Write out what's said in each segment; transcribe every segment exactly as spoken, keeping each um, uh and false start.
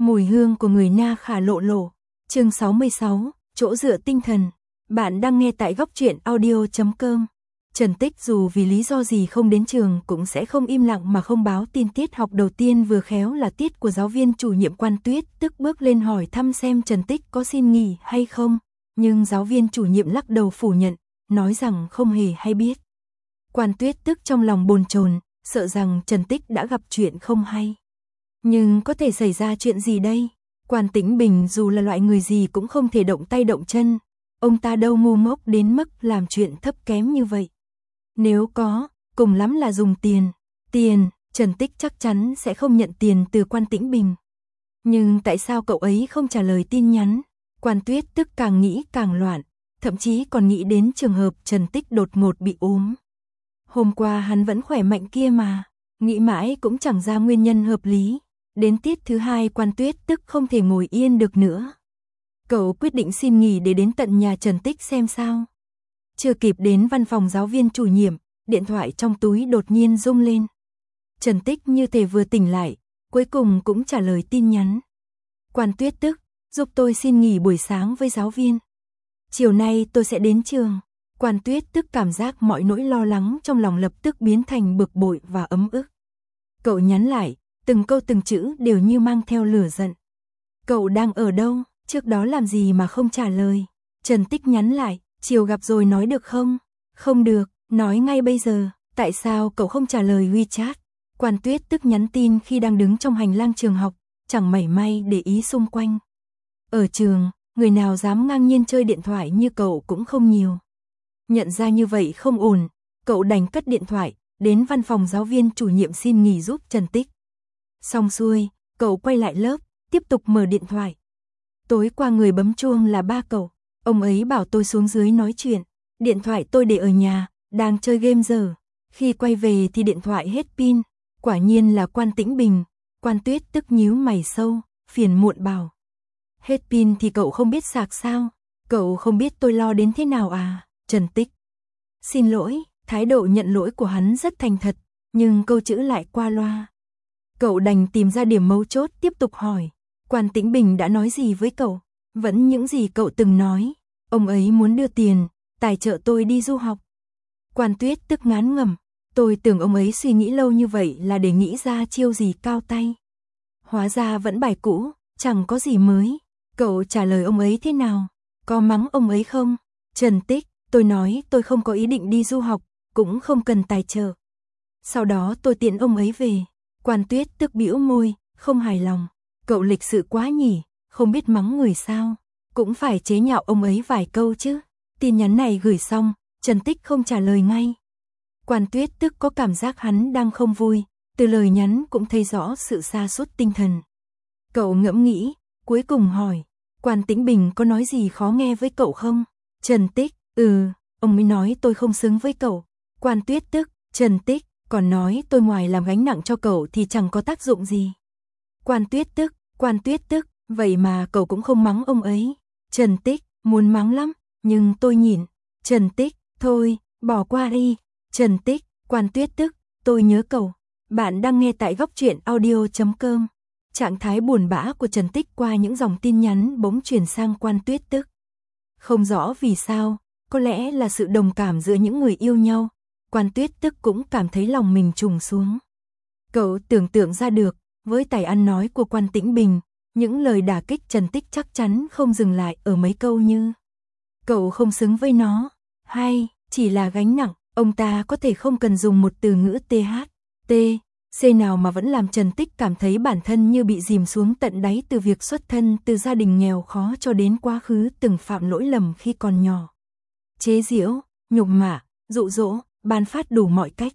Mùi hương của người Na Khả lộ lộ. Chương sáu mươi sáu, chỗ dựa tinh thần. Bạn đang nghe tại góc truyện audio chấm com. Trần Tích dù vì lý do gì không đến trường cũng sẽ không im lặng mà không báo tin tiết học đầu tiên vừa khéo là tiết của giáo viên chủ nhiệm Quan Tuyết, tức bước lên hỏi thăm xem Trần Tích có xin nghỉ hay không, nhưng giáo viên chủ nhiệm lắc đầu phủ nhận, nói rằng không hề hay biết. Quan Tuyết tức trong lòng bồn chồn, sợ rằng Trần Tích đã gặp chuyện không hay. Nhưng có thể xảy ra chuyện gì đây? Quan Tĩnh Bình dù là loại người gì cũng không thể động tay động chân, ông ta đâu ngu ngốc đến mức làm chuyện thấp kém như vậy. Nếu có, cùng lắm là dùng tiền. Tiền, Trần Tích chắc chắn sẽ không nhận tiền từ Quan Tĩnh Bình. Nhưng tại sao cậu ấy không trả lời tin nhắn? Quan Tuyết tức càng nghĩ càng loạn, thậm chí còn nghĩ đến trường hợp Trần Tích đột ngột bị ốm. Hôm qua hắn vẫn khỏe mạnh kia mà, nghĩ mãi cũng chẳng ra nguyên nhân hợp lý. Đến tiết thứ hai Quan Tuyết tức không thể ngồi yên được nữa. Cậu quyết định xin nghỉ để đến tận nhà Trần Tích xem sao. Chưa kịp đến văn phòng giáo viên chủ nhiệm, điện thoại trong túi đột nhiên rung lên. Trần Tích như thể vừa tỉnh lại, cuối cùng cũng trả lời tin nhắn. Quan Tuyết tức, giúp tôi xin nghỉ buổi sáng với giáo viên. Chiều nay tôi sẽ đến trường. Quan Tuyết tức cảm giác mọi nỗi lo lắng trong lòng lập tức biến thành bực bội và ấm ức. Cậu nhắn lại, từng câu từng chữ đều như mang theo lửa giận. Cậu đang ở đâu, trước đó làm gì mà không trả lời? Trần Tích nhắn lại, chiều gặp rồi nói được không? Không được, nói ngay bây giờ, tại sao cậu không trả lời WeChat? Quan Tuyết tức nhắn tin khi đang đứng trong hành lang trường học, chẳng mảy may để ý xung quanh. Ở trường, người nào dám ngang nhiên chơi điện thoại như cậu cũng không nhiều. Nhận ra như vậy không ổn, cậu đành cất điện thoại, đến văn phòng giáo viên chủ nhiệm xin nghỉ giúp Trần Tích. Xong xuôi, cậu quay lại lớp, tiếp tục mở điện thoại. Tối qua người bấm chuông là ba cậu, ông ấy bảo tôi xuống dưới nói chuyện. Điện thoại tôi để ở nhà, đang chơi game giờ. Khi quay về thì điện thoại hết pin, quả nhiên là Quan Tĩnh Bình. Quan Tuyết tức nhíu mày sâu, phiền muộn bảo. Hết pin thì cậu không biết sạc sao? Cậu không biết tôi lo đến thế nào à? Trần Tích. Xin lỗi, thái độ nhận lỗi của hắn rất thành thật, nhưng câu chữ lại qua loa. Cậu đành tìm ra điểm mấu chốt tiếp tục hỏi. Quan Tĩnh Bình đã nói gì với cậu? Vẫn những gì cậu từng nói. Ông ấy muốn đưa tiền, tài trợ tôi đi du học. Quan Tuyết tức ngán ngẩm. Tôi tưởng ông ấy suy nghĩ lâu như vậy là để nghĩ ra chiêu gì cao tay. Hóa ra vẫn bài cũ, chẳng có gì mới. Cậu trả lời ông ấy thế nào? Có mắng ông ấy không? Trần Tích, tôi nói tôi không có ý định đi du học, cũng không cần tài trợ. Sau đó tôi tiễn ông ấy về. Quan Tuyết tức bĩu môi, không hài lòng. Cậu lịch sự quá nhỉ, không biết mắng người sao, cũng phải chế nhạo ông ấy vài câu chứ. Tin nhắn này gửi xong, Trần Tích không trả lời ngay. Quan Tuyết tức có cảm giác hắn đang không vui, từ lời nhắn cũng thấy rõ sự sa sút tinh thần. Cậu ngẫm nghĩ, cuối cùng hỏi, Quan Tĩnh Bình có nói gì khó nghe với cậu không? Trần Tích, ừ, ông ấy nói tôi không xứng với cậu. Quan Tuyết tức, Trần Tích, còn nói tôi ngoài làm gánh nặng cho cậu thì chẳng có tác dụng gì. Quan Tuyết tức, Quan Tuyết tức, vậy mà cậu cũng không mắng ông ấy. Trần Tích, muốn mắng lắm, nhưng tôi nhịn. Trần Tích, thôi, bỏ qua đi. Trần Tích, Quan Tuyết tức, tôi nhớ cậu. Bạn đang nghe tại góc truyện audio chấm com. Trạng thái buồn bã của Trần Tích qua những dòng tin nhắn bỗng chuyển sang Quan Tuyết tức. Không rõ vì sao, có lẽ là sự đồng cảm giữa những người yêu nhau. Quan Tuyết tức cũng cảm thấy lòng mình trùng xuống. Cậu tưởng tượng ra được, với tài ăn nói của Quan Tĩnh Bình, những lời đả kích Trần Tích chắc chắn không dừng lại ở mấy câu như cậu không xứng với nó, hay chỉ là gánh nặng. Ông ta có thể không cần dùng một từ ngữ th, t, c nào mà vẫn làm Trần Tích cảm thấy bản thân như bị dìm xuống tận đáy từ việc xuất thân từ gia đình nghèo khó cho đến quá khứ từng phạm lỗi lầm khi còn nhỏ. Chế giễu, nhục mạ, dụ dỗ, ban phát đủ mọi cách.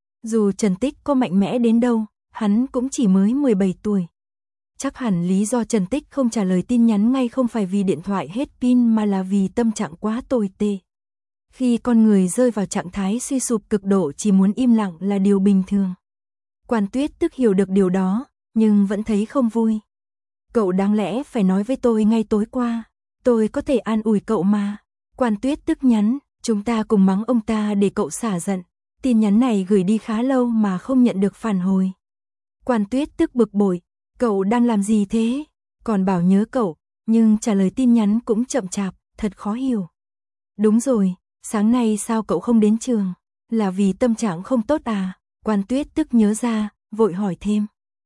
Dù Trần Tích có mạnh mẽ đến đâu, hắn cũng chỉ mới mười bảy tuổi. Chắc hẳn lý do Trần Tích không trả lời tin nhắn ngay không phải vì điện thoại hết pin mà là vì tâm trạng quá tồi tệ. Khi con người rơi vào trạng thái suy sụp cực độ chỉ muốn im lặng là điều bình thường. Quan Tuyết tức hiểu được điều đó, nhưng vẫn thấy không vui. Cậu đáng lẽ phải nói với tôi ngay tối qua, tôi có thể an ủi cậu mà. Quan Tuyết tức nhắn, chúng ta cùng mắng ông ta để cậu xả giận. Tin nhắn này gửi đi khá lâu mà không nhận được phản hồi. Quan Tuyết tức bực bội, cậu đang làm gì thế? còn bảo nhớ cậu, nhưng trả lời tin nhắn cũng chậm chạp, thật khó hiểu. Đúng rồi, sáng nay sao cậu không đến trường? Là vì tâm trạng không tốt à? Quan Tuyết tức nhớ ra, vội hỏi thêm.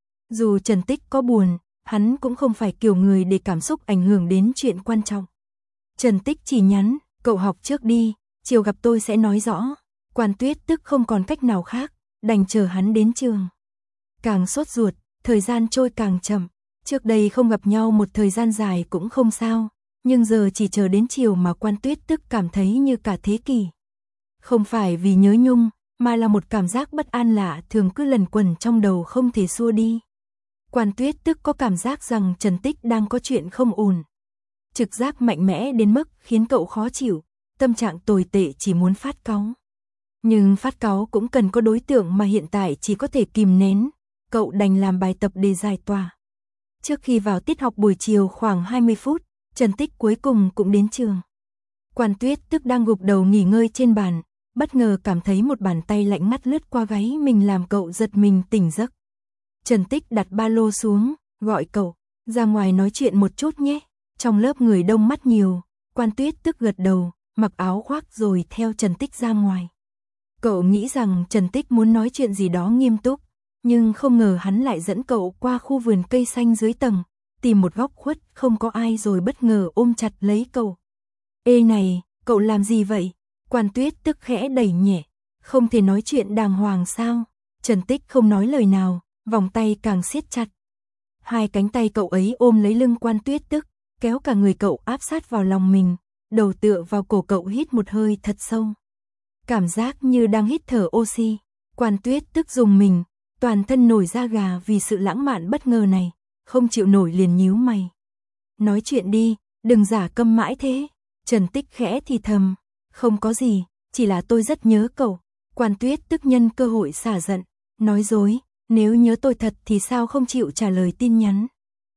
Dù Trần Tích có buồn, hắn cũng không phải kiểu người để cảm xúc ảnh hưởng đến chuyện quan trọng. Trần Tích chỉ nhắn, cậu học trước đi, chiều gặp tôi sẽ nói rõ. Quan Tuyết tức không còn cách nào khác, đành chờ hắn đến trường. Càng sốt ruột, thời gian trôi càng chậm. Trước đây không gặp nhau một thời gian dài cũng không sao, nhưng giờ chỉ chờ đến chiều mà Quan Tuyết tức cảm thấy như cả thế kỷ. Không phải vì nhớ nhung, mà là một cảm giác bất an lạ thường cứ lẩn quẩn trong đầu không thể xua đi. Quan Tuyết tức có cảm giác rằng Trần Tích đang có chuyện không ổn. Trực giác mạnh mẽ đến mức khiến cậu khó chịu, tâm trạng tồi tệ chỉ muốn phát cáu. Nhưng phát cáu cũng cần có đối tượng mà hiện tại chỉ có thể kìm nén, cậu đành làm bài tập để giải tỏa. Trước khi vào tiết học buổi chiều khoảng hai mươi phút, Trần Tích cuối cùng cũng đến trường. Quan Tuyết tức đang gục đầu nghỉ ngơi trên bàn, bất ngờ cảm thấy một bàn tay lạnh ngắt lướt qua gáy mình làm cậu giật mình tỉnh giấc. Trần Tích đặt ba lô xuống, gọi cậu, ra ngoài nói chuyện một chút nhé. Trong lớp người đông mắt nhiều, Quan Tuyết tức gật đầu, mặc áo khoác rồi theo Trần Tích ra ngoài. Cậu nghĩ rằng Trần Tích muốn nói chuyện gì đó nghiêm túc, nhưng không ngờ hắn lại dẫn cậu qua khu vườn cây xanh dưới tầng, tìm một góc khuất không có ai rồi bất ngờ ôm chặt lấy cậu. Ê này, cậu làm gì vậy? Quan Tuyết tức khẽ đẩy nhẹ, không thể nói chuyện đàng hoàng sao? Trần Tích không nói lời nào, vòng tay càng siết chặt. Hai cánh tay cậu ấy ôm lấy lưng Quan Tuyết tức, kéo cả người cậu áp sát vào lòng mình, đầu tựa vào cổ cậu hít một hơi thật sâu. Cảm giác như đang hít thở oxy. Quan Tuyết tức rùng mình, toàn thân nổi da gà vì sự lãng mạn bất ngờ này, không chịu nổi liền nhíu mày. Nói chuyện đi, đừng giả câm mãi thế. Trần Tích khẽ thì thầm, không có gì, chỉ là tôi rất nhớ cậu. Quan Tuyết tức nhân cơ hội xả giận, nói dối, nếu nhớ tôi thật thì sao không chịu trả lời tin nhắn.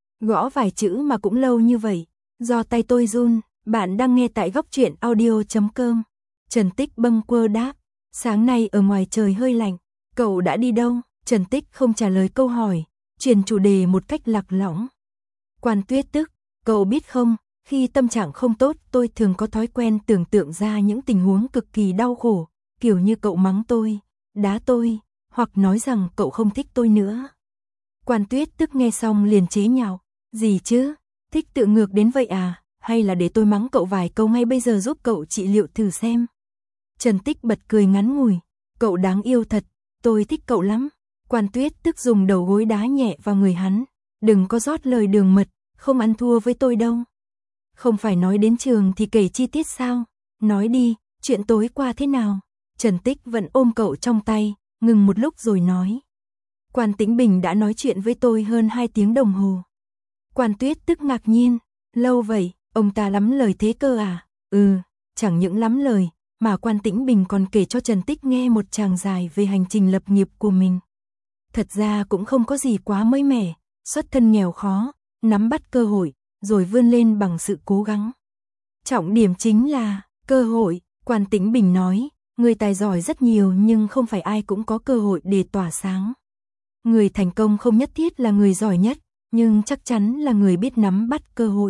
Gõ vài chữ mà cũng lâu như vậy, do tay tôi run. Bạn đang nghe tại góc truyện audio chấm com. Trần Tích bâng quơ đáp, sáng nay ở ngoài trời hơi lạnh, cậu đã đi đâu? Trần Tích không trả lời câu hỏi, chuyển chủ đề một cách lạc lõng. Quan Tuyết tức, cậu biết không, khi tâm trạng không tốt tôi thường có thói quen tưởng tượng ra những tình huống cực kỳ đau khổ, kiểu như cậu mắng tôi, đá tôi, hoặc nói rằng cậu không thích tôi nữa. Quan Tuyết tức nghe xong liền chế nhạo, gì chứ, thích tự ngược đến vậy à, hay là để tôi mắng cậu vài câu ngay bây giờ giúp cậu trị liệu thử xem. Trần Tích bật cười ngắn ngủi, cậu đáng yêu thật, tôi thích cậu lắm. Quan Tuyết tức dùng đầu gối đá nhẹ vào người hắn, đừng có rót lời đường mật, không ăn thua với tôi đâu. Không phải nói đến trường thì kể chi tiết sao, nói đi, chuyện tối qua thế nào? Trần Tích vẫn ôm cậu trong tay, ngừng một lúc rồi nói. Quan Tĩnh Bình đã nói chuyện với tôi hơn hai tiếng đồng hồ. Quan Tuyết tức ngạc nhiên, lâu vậy, ông ta lắm lời thế cơ à? Ừ, chẳng những lắm lời, mà Quan Tĩnh Bình còn kể cho Trần Tích nghe một tràng dài về hành trình lập nghiệp của mình. Thật ra cũng không có gì quá mới mẻ, xuất thân nghèo khó, nắm bắt cơ hội, rồi vươn lên bằng sự cố gắng. Trọng điểm chính là cơ hội, Quan Tĩnh Bình nói, người tài giỏi rất nhiều nhưng không phải ai cũng có cơ hội để tỏa sáng. Người thành công không nhất thiết là người giỏi nhất, nhưng chắc chắn là người biết nắm bắt cơ hội.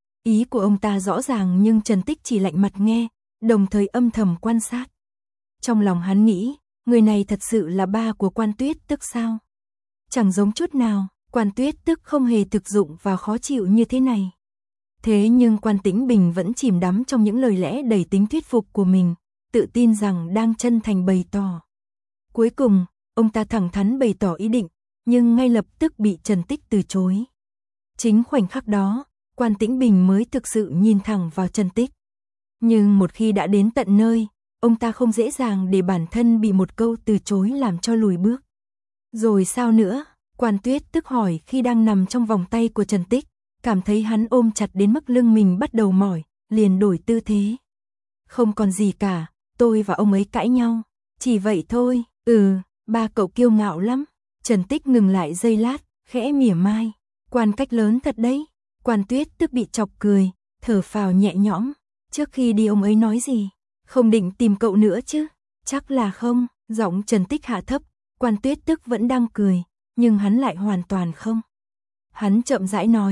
Ý của ông ta rõ ràng nhưng Trần Tích chỉ lạnh mặt nghe, đồng thời âm thầm quan sát. Trong lòng hắn nghĩ, người này thật sự là ba của Quan Tuyết tức sao? Chẳng giống chút nào, Quan Tuyết tức không hề thực dụng và khó chịu như thế này. Thế nhưng Quan Tĩnh Bình vẫn chìm đắm trong những lời lẽ đầy tính thuyết phục của mình, tự tin rằng đang chân thành bày tỏ. Cuối cùng, ông ta thẳng thắn bày tỏ ý định, nhưng ngay lập tức bị Trần Tích từ chối. Chính khoảnh khắc đó, Quan Tĩnh Bình mới thực sự nhìn thẳng vào Trần Tích. Nhưng một khi đã đến tận nơi, ông ta không dễ dàng để bản thân bị một câu từ chối làm cho lùi bước. Rồi sao nữa? Quan Tuyết tức hỏi khi đang nằm trong vòng tay của Trần Tích, cảm thấy hắn ôm chặt đến mức lưng mình bắt đầu mỏi, liền đổi tư thế. Không còn gì cả, tôi và ông ấy cãi nhau, chỉ vậy thôi. Ừ, ba cậu kiêu ngạo lắm. Trần Tích ngừng lại giây lát, khẽ mỉa mai. Quan cách lớn thật đấy. Quan Tuyết tức bị chọc cười, thở phào nhẹ nhõm. Trước khi đi ông ấy nói gì? Không định tìm cậu nữa chứ? Chắc là không. Giọng Trần Tích hạ thấp. Quan Tuyết tức vẫn đang cười, nhưng hắn lại hoàn toàn không. Hắn chậm rãi nói,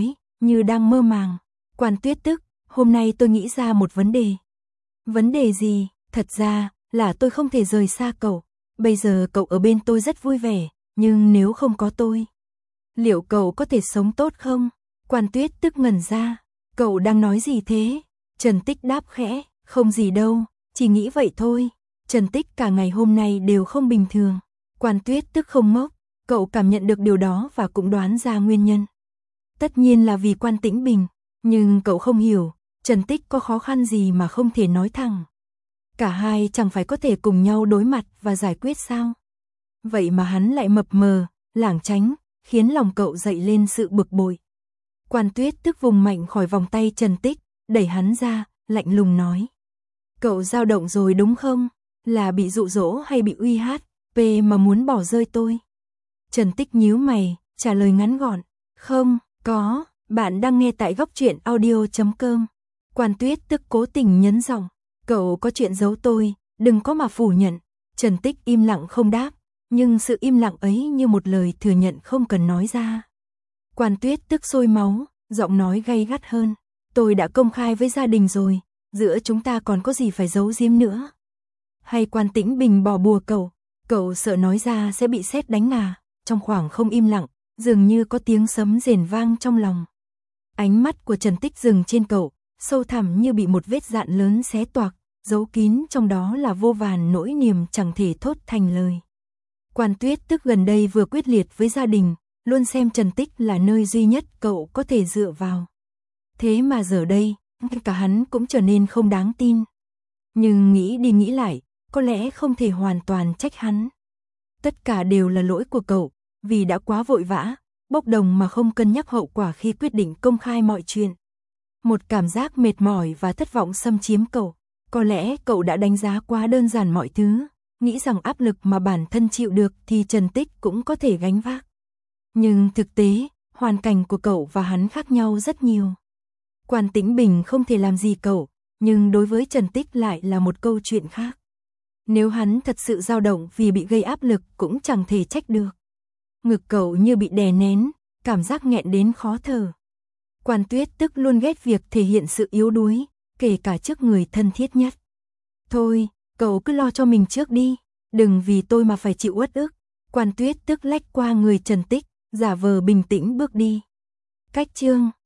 như đang mơ màng. Quan Tuyết tức, hôm nay tôi nghĩ ra một vấn đề. Vấn đề gì? Thật ra, là tôi không thể rời xa cậu. Bây giờ cậu ở bên tôi rất vui vẻ, nhưng nếu không có tôi, liệu cậu có thể sống tốt không? Quan Tuyết tức ngẩn ra. Cậu đang nói gì thế? Trần Tích đáp khẽ, không gì đâu, chỉ nghĩ vậy thôi. Trần Tích cả ngày hôm nay đều không bình thường. Quan Tuyết tức không ngốc, cậu cảm nhận được điều đó và cũng đoán ra nguyên nhân. Tất nhiên là vì Quan Tĩnh Bình, nhưng cậu không hiểu, Trần Tích có khó khăn gì mà không thể nói thẳng. Cả hai chẳng phải có thể cùng nhau đối mặt và giải quyết sao? Vậy mà hắn lại mập mờ, lảng tránh, khiến lòng cậu dậy lên sự bực bội. Quan Tuyết tức vùng mạnh khỏi vòng tay Trần Tích, đẩy hắn ra, lạnh lùng nói. Cậu dao động rồi đúng không? Là bị dụ dỗ hay bị uy hát, p mà muốn bỏ rơi tôi? Trần Tích nhíu mày, trả lời ngắn gọn. Không, có, bạn đang nghe tại góc truyện audio chấm com. Quan Tuyết tức cố tình nhấn giọng. Cậu có chuyện giấu tôi, đừng có mà phủ nhận. Trần Tích im lặng không đáp, nhưng sự im lặng ấy như một lời thừa nhận không cần nói ra. Quan Tuyết tức sôi máu, giọng nói gay gắt hơn. Tôi đã công khai với gia đình rồi, giữa chúng ta còn có gì phải giấu giếm nữa? Hay Quan Tĩnh Bình bỏ bùa cậu, cậu sợ nói ra sẽ bị sét đánh à? Trong khoảng không im lặng, dường như có tiếng sấm rền vang trong lòng. Ánh mắt của Trần Tích dừng trên cậu, sâu thẳm như bị một vết dạn lớn xé toạc, giấu kín trong đó là vô vàn nỗi niềm chẳng thể thốt thành lời. Quan Tuyết tức gần đây vừa quyết liệt với gia đình, luôn xem Trần Tích là nơi duy nhất cậu có thể dựa vào. Thế mà giờ đây, cả hắn cũng trở nên không đáng tin. Nhưng nghĩ đi nghĩ lại, có lẽ không thể hoàn toàn trách hắn. Tất cả đều là lỗi của cậu, vì đã quá vội vã, bốc đồng mà không cân nhắc hậu quả khi quyết định công khai mọi chuyện. Một cảm giác mệt mỏi và thất vọng xâm chiếm cậu. Có lẽ cậu đã đánh giá quá đơn giản mọi thứ, nghĩ rằng áp lực mà bản thân chịu được thì Trần Tích cũng có thể gánh vác. Nhưng thực tế, hoàn cảnh của cậu và hắn khác nhau rất nhiều. Quan Tĩnh Bình không thể làm gì cậu, nhưng đối với Trần Tích lại là một câu chuyện khác. Nếu hắn thật sự dao động vì bị gây áp lực cũng chẳng thể trách được. Ngực cậu như bị đè nén, cảm giác nghẹn đến khó thở. Quan Tuyết tức luôn ghét việc thể hiện sự yếu đuối, kể cả trước người thân thiết nhất. Thôi, cậu cứ lo cho mình trước đi, đừng vì tôi mà phải chịu uất ức. Quan Tuyết tức lách qua người Trần Tích, giả vờ bình tĩnh bước đi. Cách chương